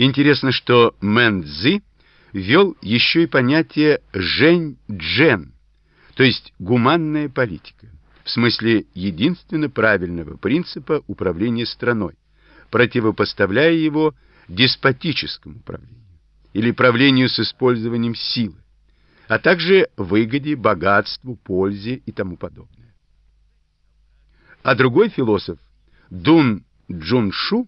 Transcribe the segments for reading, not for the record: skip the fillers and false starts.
Интересно, что Мэн Цзы ввел еще и понятие жэнь-джэн, то есть гуманная политика, в смысле единственно правильного принципа управления страной, противопоставляя его деспотическому правлению или правлению с использованием силы, а также выгоде, богатству, пользе и тому подобное. А другой философ, Дун Чжуншу,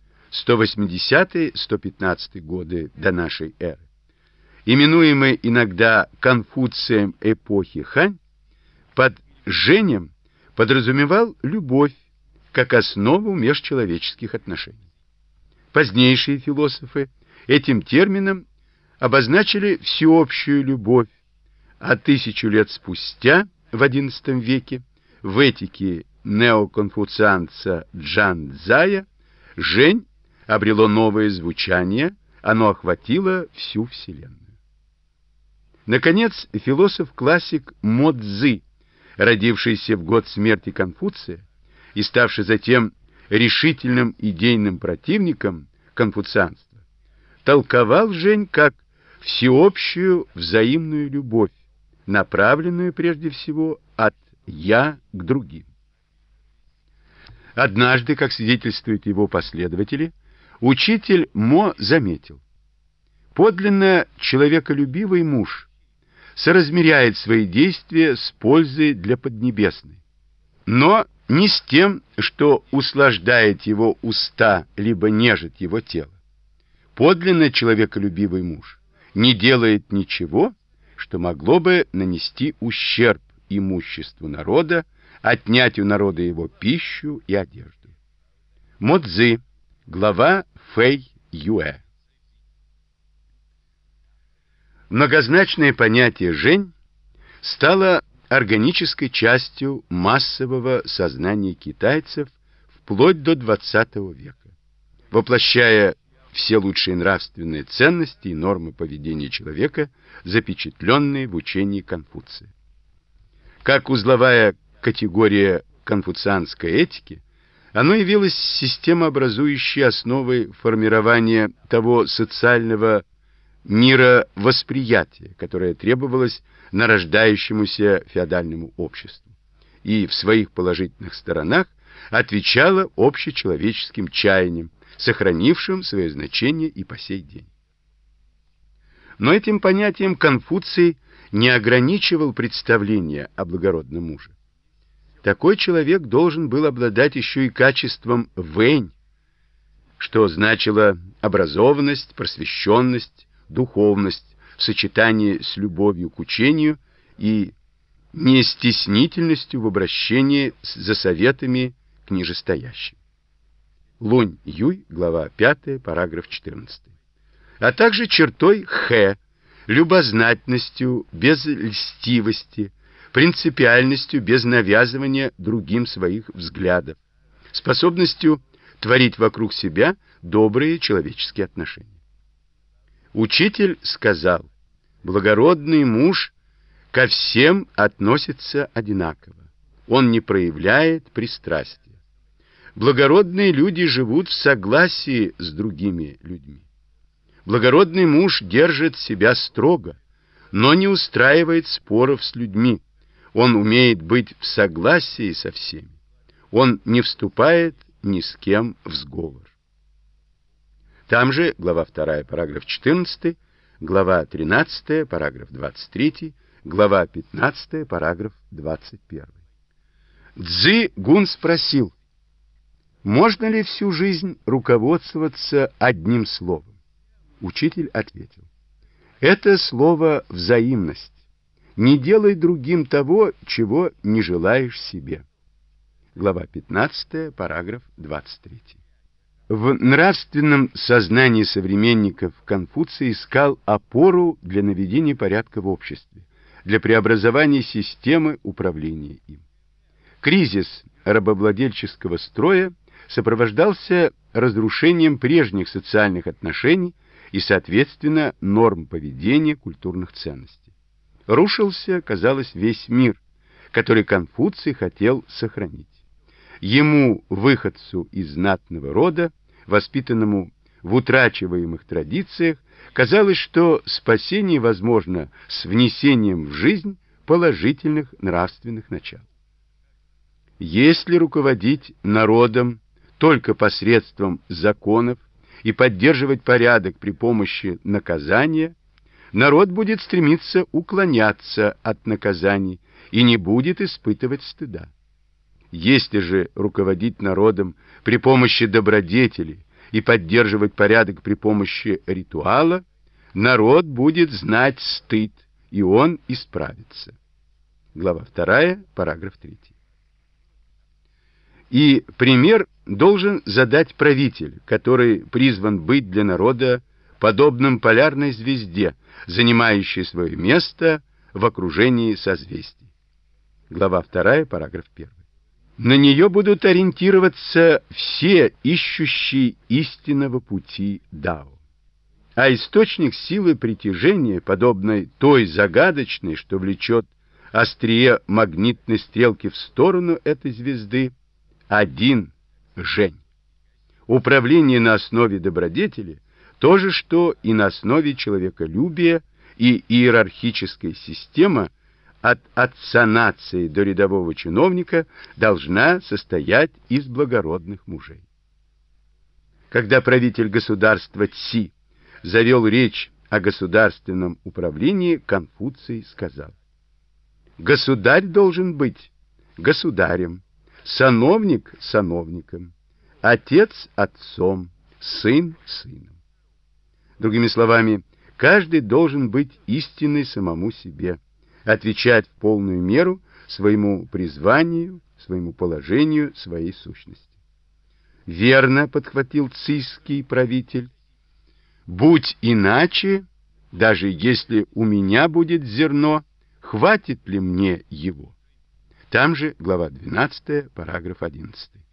180-115 годы до нашей эры, именуемый иногда Конфуцием эпохи Хань, под «женем» подразумевал любовь как основу межчеловеческих отношений. Позднейшие философы этим термином обозначили всеобщую любовь, а 1000 лет спустя, в XI веке, в этике неоконфуцианца Чжан Цзая «жень» обрело новое звучание, оно охватило всю Вселенную. Наконец, философ-классик Мо Цзы, родившийся в год смерти Конфуция и ставший затем решительным идейным противником конфуцианства, толковал жень как всеобщую взаимную любовь, направленную прежде всего от «я» к другим. Однажды, как свидетельствуют его последователи, учитель Мо заметил: подлинно человеколюбивый муж соразмеряет свои действия с пользой для Поднебесной, но не с тем, что услаждает его уста, либо нежит его тело. Подлинно человеколюбивый муж не делает ничего, что могло бы нанести ущерб имуществу народа, отнять у народа его пищу и одежду. Мо Цзы, глава Фэй Юэ. Многозначное понятие «жень» стало органической частью массового сознания китайцев вплоть до XX века, воплощая все лучшие нравственные ценности и нормы поведения человека, запечатленные в учении Конфуция. Как узловая категория конфуцианской этики, оно явилось системообразующей основой формирования того социального мировосприятия, которое требовалось нарождающемуся феодальному обществу, и в своих положительных сторонах отвечало общечеловеческим чаяниям, сохранившим свое значение и по сей день. Но этим понятием Конфуций не ограничивал представления о благородном муже. Такой человек должен был обладать еще и качеством вэнь, что значило образованность, просвещенность, духовность в сочетании с любовью к учению и нестеснительностью в обращении за советами к нижестоящим. Лунь Юй, глава 5, параграф 14. А также чертой хэ, любознательностью без льстивости, принципиальностью без навязывания другим своих взглядов, способностью творить вокруг себя добрые человеческие отношения. Учитель сказал: благородный муж ко всем относится одинаково, он не проявляет пристрастия. Благородные люди живут в согласии с другими людьми. Благородный муж держит себя строго, но не устраивает споров с людьми. Он умеет быть в согласии со всеми. Он не вступает ни с кем в сговор. Там же глава 2, параграф 14, глава 13, параграф 23, глава 15, параграф 21. Цзы Гун спросил: можно ли всю жизнь руководствоваться одним словом? Учитель ответил: это слово взаимность. Не делай другим того, чего не желаешь себе. Глава 15, параграф 23. В нравственном сознании современников Конфуций искал опору для наведения порядка в обществе, для преобразования системы управления им. Кризис рабовладельческого строя сопровождался разрушением прежних социальных отношений и, соответственно, норм поведения, культурных ценностей. Рушился, казалось, весь мир, который Конфуций хотел сохранить. Ему, выходцу из знатного рода, воспитанному в утрачиваемых традициях, казалось, что спасение возможно с внесением в жизнь положительных нравственных начал. Если руководить народом только посредством законов и поддерживать порядок при помощи наказания, народ будет стремиться уклоняться от наказаний и не будет испытывать стыда. Если же руководить народом при помощи добродетели и поддерживать порядок при помощи ритуала, народ будет знать стыд, и он исправится. Глава 2, параграф 3. И пример должен задать правитель, который призван быть для народа подобным полярной звезде, занимающей свое место в окружении созвездий. Глава 2, параграф 1. На нее будут ориентироваться все ищущие истинного пути Дао. А источник силы притяжения, подобной той загадочной, что влечет острие магнитной стрелки в сторону этой звезды, один Жень. Управление на основе добродетели — то же, что и на основе человеколюбия, и иерархическая система от отца нации до рядового чиновника должна состоять из благородных мужей. Когда правитель государства Ци завел речь о государственном управлении, Конфуций сказал: «Государь должен быть государем, сановник сановником, отец отцом, сын сыном». Другими словами, каждый должен быть истинный самому себе, отвечать в полную меру своему призванию, своему положению, своей сущности. Верно подхватил цийский правитель: «Будь иначе, даже если у меня будет зерно, хватит ли мне его?» Там же глава 12, параграф 11.